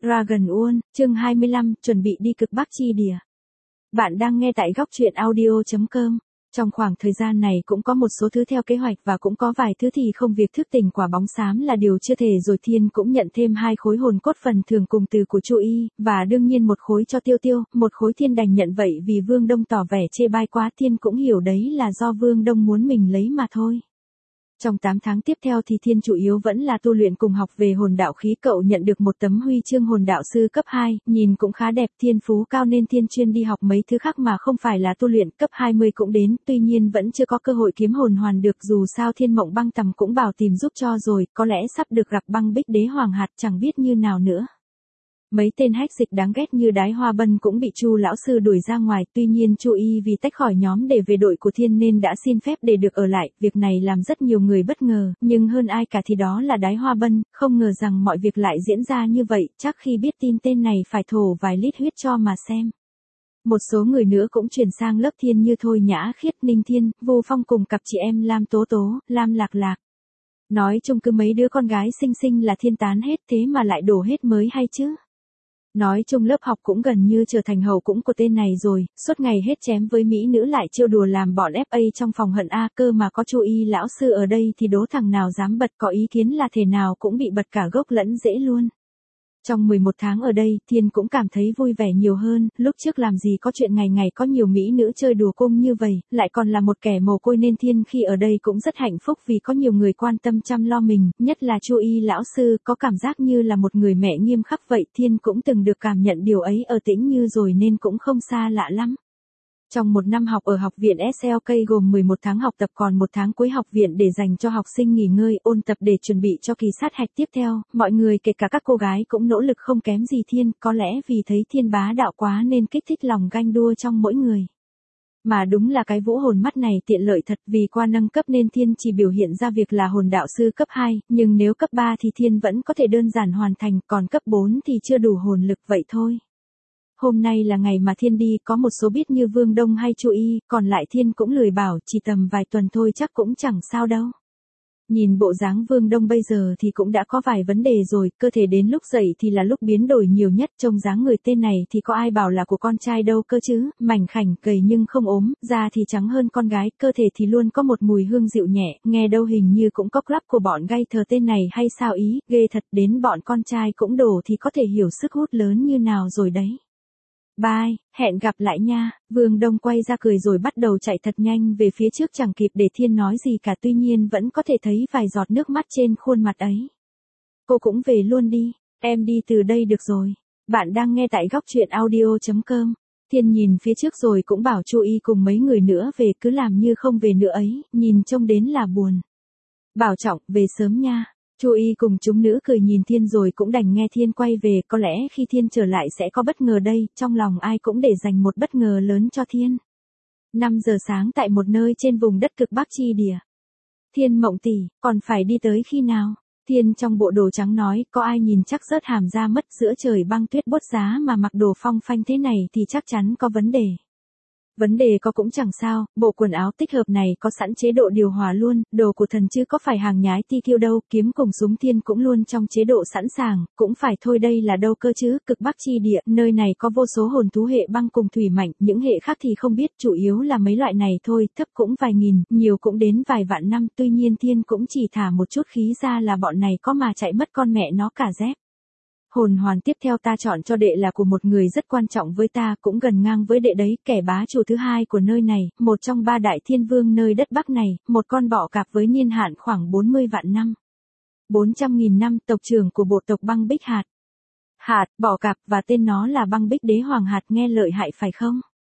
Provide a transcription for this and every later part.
Dragon World, chương 25, chuẩn bị đi cực Bắc chi địa. Bạn đang nghe tại góc truyện audio.com. Trong khoảng thời gian này cũng có một số thứ theo kế hoạch và cũng có vài thứ thì không, việc thức tỉnh quả bóng xám là điều chưa thể rồi. Thiên cũng nhận thêm 2 khối hồn cốt phần thưởng cùng từ của Chu Y, và đương nhiên một khối cho Tiêu Tiêu, một khối Thiên đành nhận vậy vì Vương Đông tỏ vẻ chê bai quá. Thiên cũng hiểu đấy là do Vương Đông muốn mình lấy mà thôi. Trong 8 tháng tiếp theo thì Thiên chủ yếu vẫn là tu luyện cùng học về hồn đạo khí. Cậu nhận được một tấm huy chương hồn đạo sư cấp 2, nhìn cũng khá đẹp. Thiên phú cao nên Thiên chuyên đi học mấy thứ khác mà không phải là tu luyện. Cấp 20 cũng đến, tuy nhiên vẫn chưa có cơ hội kiếm hồn hoàn được. Dù sao Thiên Mộng Băng Tầm cũng bảo tìm giúp cho rồi, có lẽ sắp được gặp Băng Bích Đế Hoàng hạt, chẳng biết như nào nữa. Mấy tên hách dịch đáng ghét như Đái Hoa Bân cũng bị Chu lão sư đuổi ra ngoài, tuy nhiên Chu Y vì tách khỏi nhóm để về đội của Thiên nên đã xin phép để được ở lại. Việc này làm rất nhiều người bất ngờ, nhưng hơn ai cả thì đó là Đái Hoa Bân, không ngờ rằng mọi việc lại diễn ra như vậy. Chắc khi biết tin tên này phải thổ vài lít huyết cho mà xem. Một số người nữa cũng chuyển sang lớp Thiên như Thôi Nhã Khiết, Ninh Thiên, Vô Phong cùng cặp chị em Lam Tố Tố, Lam Lạc Lạc. Nói chung cứ mấy đứa con gái xinh xinh là Thiên tán hết, thế mà lại đổ hết mới hay chứ. Nói chung lớp học cũng gần như trở thành hầu cũng của tên này rồi, suốt ngày hết chém với mỹ nữ lại trêu đùa làm bọn FA trong phòng hận a. Cơ mà có Chu Y lão sư ở đây thì đố thằng nào dám bật có ý kiến là thể nào cũng bị bật cả gốc lẫn rễ luôn. Trong 11 tháng ở đây, Thiên cũng cảm thấy vui vẻ nhiều hơn. Lúc trước làm gì có chuyện ngày ngày có nhiều mỹ nữ chơi đùa cung như vậy, lại còn là một kẻ mồ côi nên Thiên khi ở đây cũng rất hạnh phúc vì có nhiều người quan tâm chăm lo mình, nhất là Chu Y lão sư, có cảm giác như là một người mẹ nghiêm khắc vậy. Thiên cũng từng được cảm nhận điều ấy ở Tĩnh Như rồi nên cũng không xa lạ lắm. Trong một năm học ở học viện SLK gồm 11 tháng học tập còn 1 tháng cuối học viện để dành cho học sinh nghỉ ngơi ôn tập để chuẩn bị cho kỳ sát hạch tiếp theo, mọi người kể cả các cô gái cũng nỗ lực không kém gì Thiên, có lẽ vì thấy Thiên bá đạo quá nên kích thích lòng ganh đua trong mỗi người. Mà đúng là cái vũ hồn mắt này tiện lợi thật, vì qua nâng cấp nên Thiên chỉ biểu hiện ra việc là hồn đạo sư cấp 2, nhưng nếu cấp 3 thì Thiên vẫn có thể đơn giản hoàn thành, còn cấp 4 thì chưa đủ hồn lực vậy thôi. Hôm nay là ngày mà Thiên đi, có một số biết như Vương Đông hay Chu Y, còn lại Thiên cũng lười bảo, chỉ tầm vài tuần thôi chắc cũng chẳng sao đâu. Nhìn bộ dáng Vương Đông bây giờ thì cũng đã có vài vấn đề rồi, cơ thể đến lúc dậy thì là lúc biến đổi nhiều nhất, trông dáng người tên này thì có ai bảo là của con trai đâu cơ chứ, mảnh khảnh, gầy nhưng không ốm, da thì trắng hơn con gái, cơ thể thì luôn có một mùi hương dịu nhẹ, nghe đâu hình như cũng có club của bọn gay thờ tên này hay sao ý, ghê thật, đến bọn con trai cũng đổ thì có thể hiểu sức hút lớn như nào rồi đấy. Bye, hẹn gặp lại nha. Vương Đông quay ra cười rồi bắt đầu chạy thật nhanh về phía trước, chẳng kịp để Thiên nói gì cả, tuy nhiên vẫn có thể thấy vài giọt nước mắt trên khuôn mặt ấy. Cô cũng về luôn đi, em đi từ đây được rồi. Bạn đang nghe tại góc truyện audio.com. Thiên nhìn phía trước rồi cũng bảo Chu Y cùng mấy người nữa về, cứ làm như không về nữa ấy, nhìn trông đến là buồn. Bảo trọng, về sớm nha. Chu Y cùng chúng nữ cười nhìn Thiên rồi cũng đành nghe Thiên quay về, có lẽ khi Thiên trở lại sẽ có bất ngờ đây, trong lòng ai cũng để dành một bất ngờ lớn cho Thiên. 5 giờ sáng tại một nơi trên vùng đất cực Bắc chi địa. Thiên Mộng tỷ, còn phải đi tới khi nào? Thiên trong bộ đồ trắng nói, có ai nhìn chắc rớt hàm ra mất, giữa trời băng tuyết bốt giá mà mặc đồ phong phanh thế này thì chắc chắn có vấn đề. Vấn đề có cũng chẳng sao, bộ quần áo tích hợp này có sẵn chế độ điều hòa luôn, đồ của thần chứ có phải hàng nhái ti kiêu đâu, kiếm cùng súng Thiên cũng luôn trong chế độ sẵn sàng, cũng phải thôi đây là đâu cơ chứ, cực Bắc chi địa, nơi này có vô số hồn thú hệ băng cùng thủy mạnh, những hệ khác thì không biết, chủ yếu là mấy loại này thôi, thấp cũng vài nghìn, nhiều cũng đến vài vạn năm, tuy nhiên Thiên cũng chỉ thả một chút khí ra là bọn này có mà chạy mất con mẹ nó cả dép. Hồn hoàn tiếp theo ta chọn cho đệ là của một người rất quan trọng với ta, cũng gần ngang với đệ đấy, kẻ bá chủ thứ 2 của nơi này, một trong 3 đại thiên vương nơi đất Bắc này, một con bọ cạp với niên hạn khoảng 40 vạn năm. 400.000 năm, tộc trưởng của bộ tộc Băng Bích Hạt. Hạt, bọ cạp, và tên nó là Băng Bích Đế Hoàng hạt, nghe lợi hại phải không?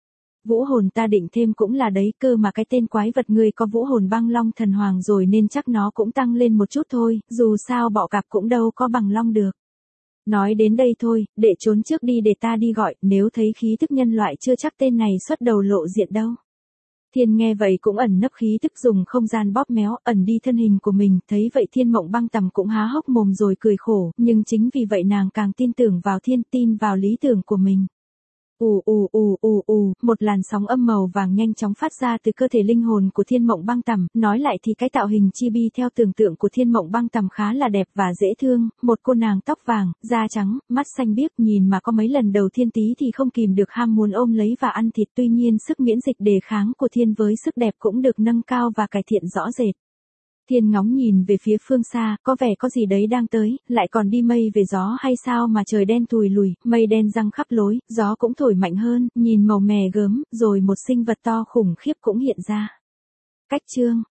Vũ hồn ta định thêm cũng là đấy, cơ mà cái tên quái vật ngươi có vũ hồn băng long thần hoàng rồi nên chắc nó cũng tăng lên một chút thôi, dù sao bọ cạp cũng đâu có bằng long được. Nói đến đây thôi, để trốn trước đi để ta đi gọi, nếu thấy khí tức nhân loại chưa chắc tên này xuất đầu lộ diện đâu. Thiên nghe vậy cũng ẩn nấp khí tức, dùng không gian bóp méo, ẩn đi thân hình của mình, thấy vậy Thiên Mộng Băng Tầm cũng há hốc mồm rồi cười khổ, nhưng chính vì vậy nàng càng tin tưởng vào Thiên, tin vào lý tưởng của mình. Một làn sóng âm màu vàng nhanh chóng phát ra từ cơ thể linh hồn của Thiên Mộng Băng Tằm, nói lại thì cái tạo hình chibi theo tưởng tượng của Thiên Mộng Băng Tằm khá là đẹp và dễ thương, một cô nàng tóc vàng, da trắng, mắt xanh biếc, nhìn mà có mấy lần đầu Thiên Tí thì không kìm được ham muốn ôm lấy và ăn thịt, tuy nhiên sức miễn dịch đề kháng của Thiên với sức đẹp cũng được nâng cao và cải thiện rõ rệt. Thiên ngóng nhìn về phía phương xa, có vẻ có gì đấy đang tới, lại còn đi mây về gió hay sao mà trời đen thùi lùi, mây đen giăng khắp lối, gió cũng thổi mạnh hơn, nhìn màu mè gớm, rồi một sinh vật to khủng khiếp cũng hiện ra. Cách chương